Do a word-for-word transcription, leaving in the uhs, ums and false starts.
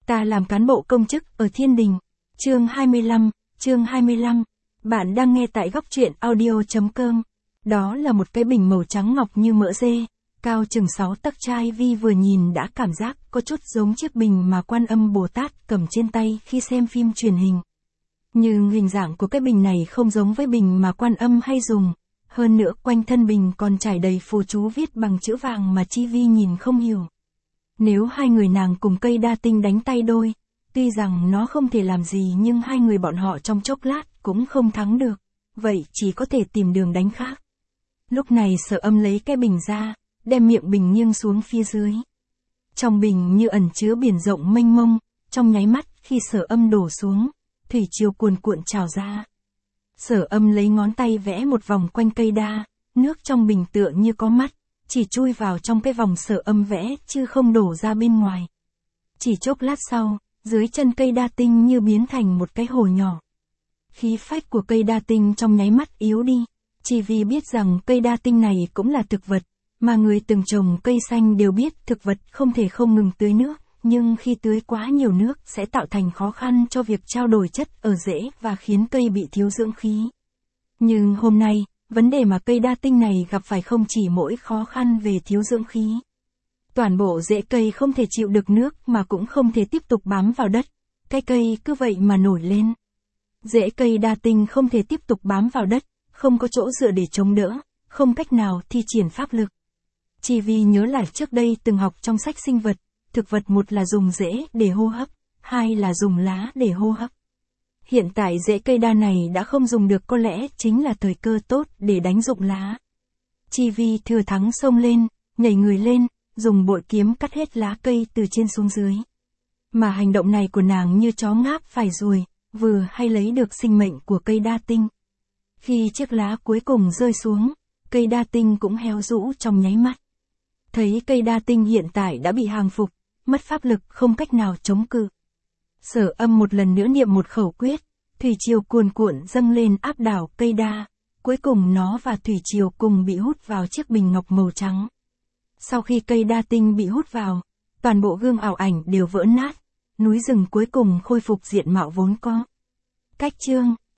Ta làm cán bộ công chức ở Thiên Đình. Chương hai mươi lăm, chương hai mươi lăm. Bạn đang nghe tại góc truyện audio chấm com. Đó là một cái bình màu trắng ngọc như mỡ dê, cao chừng sáu tấc, trai vi vừa nhìn đã cảm giác có chút giống chiếc bình mà Quan Âm Bồ Tát cầm trên tay khi xem phim truyền hình. Nhưng hình dạng của cái bình này không giống với bình mà Quan Âm hay dùng. Hơn nữa quanh thân bình còn trải đầy phù chú viết bằng chữ vàng mà Chi Vi nhìn không hiểu. Nếu hai người nàng cùng cây đa tinh đánh tay đôi, tuy rằng nó không thể làm gì nhưng hai người bọn họ trong chốc lát cũng không thắng được, vậy chỉ có thể tìm đường đánh khác. Lúc này Sở Âm lấy cái bình ra, đem miệng bình nghiêng xuống phía dưới. Trong bình như ẩn chứa biển rộng mênh mông, trong nháy mắt khi Sở Âm đổ xuống, thủy triều cuồn cuộn trào ra. Sở Âm lấy ngón tay vẽ một vòng quanh cây đa, nước trong bình tựa như có mắt, chỉ chui vào trong cái vòng Sở Âm vẽ chứ không đổ ra bên ngoài. Chỉ chốc lát sau, dưới chân cây đa tinh như biến thành một cái hồ nhỏ. Khí phách của cây đa tinh trong nháy mắt yếu đi, chỉ vì biết rằng cây đa tinh này cũng là thực vật, mà người từng trồng cây xanh đều biết thực vật không thể không ngừng tưới nước, nhưng khi tưới quá nhiều nước sẽ tạo thành khó khăn cho việc trao đổi chất ở rễ và khiến cây bị thiếu dưỡng khí. Nhưng hôm nay, vấn đề mà cây đa tinh này gặp phải không chỉ mỗi khó khăn về thiếu dưỡng khí. Toàn bộ rễ cây không thể chịu được nước mà cũng không thể tiếp tục bám vào đất, cái cây cứ vậy mà nổi lên. Rễ cây đa tinh không thể tiếp tục bám vào đất, không có chỗ dựa để chống đỡ, không cách nào thi triển pháp lực. Chỉ vì nhớ lại trước đây từng học trong sách sinh vật, thực vật một là dùng rễ để hô hấp, hai là dùng lá để hô hấp. Hiện tại rễ cây đa này đã không dùng được, có lẽ chính là thời cơ tốt để đánh dụng lá. Chi Vi thừa thắng xông lên, nhảy người lên, dùng bội kiếm cắt hết lá cây từ trên xuống dưới. Mà hành động này của nàng như chó ngáp phải ruồi, vừa hay lấy được sinh mệnh của cây đa tinh. Khi chiếc lá cuối cùng rơi xuống, cây đa tinh cũng héo rũ trong nháy mắt. Thấy cây đa tinh hiện tại đã bị hàng phục, mất pháp lực không cách nào chống cự. Sở Âm một lần nữa niệm một khẩu quyết, thủy triều cuồn cuộn dâng lên áp đảo cây đa, cuối cùng nó và thủy triều cùng bị hút vào chiếc bình ngọc màu trắng. Sau khi cây đa tinh bị hút vào, toàn bộ gương ảo ảnh đều vỡ nát, núi rừng cuối cùng khôi phục diện mạo vốn có. Cách chương